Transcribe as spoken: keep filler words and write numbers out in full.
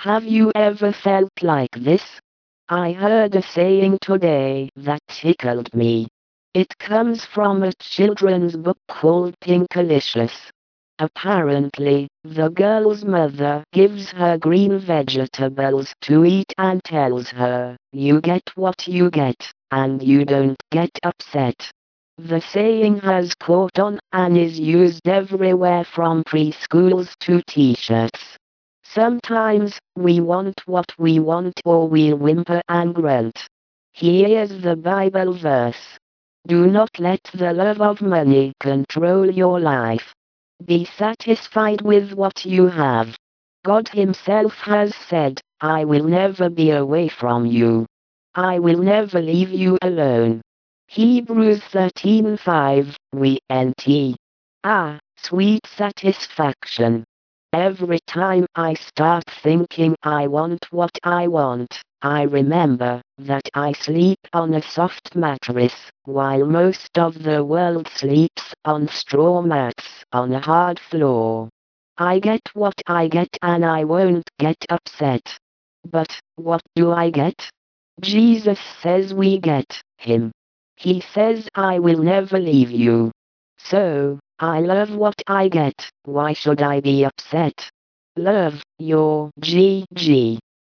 Have you ever felt like this? I heard a saying today that tickled me. It comes from a children's book called Pinkalicious. Apparently, the girl's mother gives her green vegetables to eat and tells her, "You get what you get, and you don't get upset." The saying has caught on and is used everywhere from preschools to t-shirts. Sometimes, we want what we want or we'll whimper and grunt. Here's the Bible verse. Do not let the love of money control your life. Be satisfied with what you have. God Himself has said, "I will never be away from you. I will never leave you alone." Hebrews thirteen five, we N T. Ah, sweet satisfaction. Every time I start thinking I want what I want, I remember that I sleep on a soft mattress, while most of the world sleeps on straw mats on a hard floor. I get what I get and I won't get upset. But, what do I get? Jesus says we get Him. He says I will never leave you. So, I love what I get, why should I be upset? Love, your G G.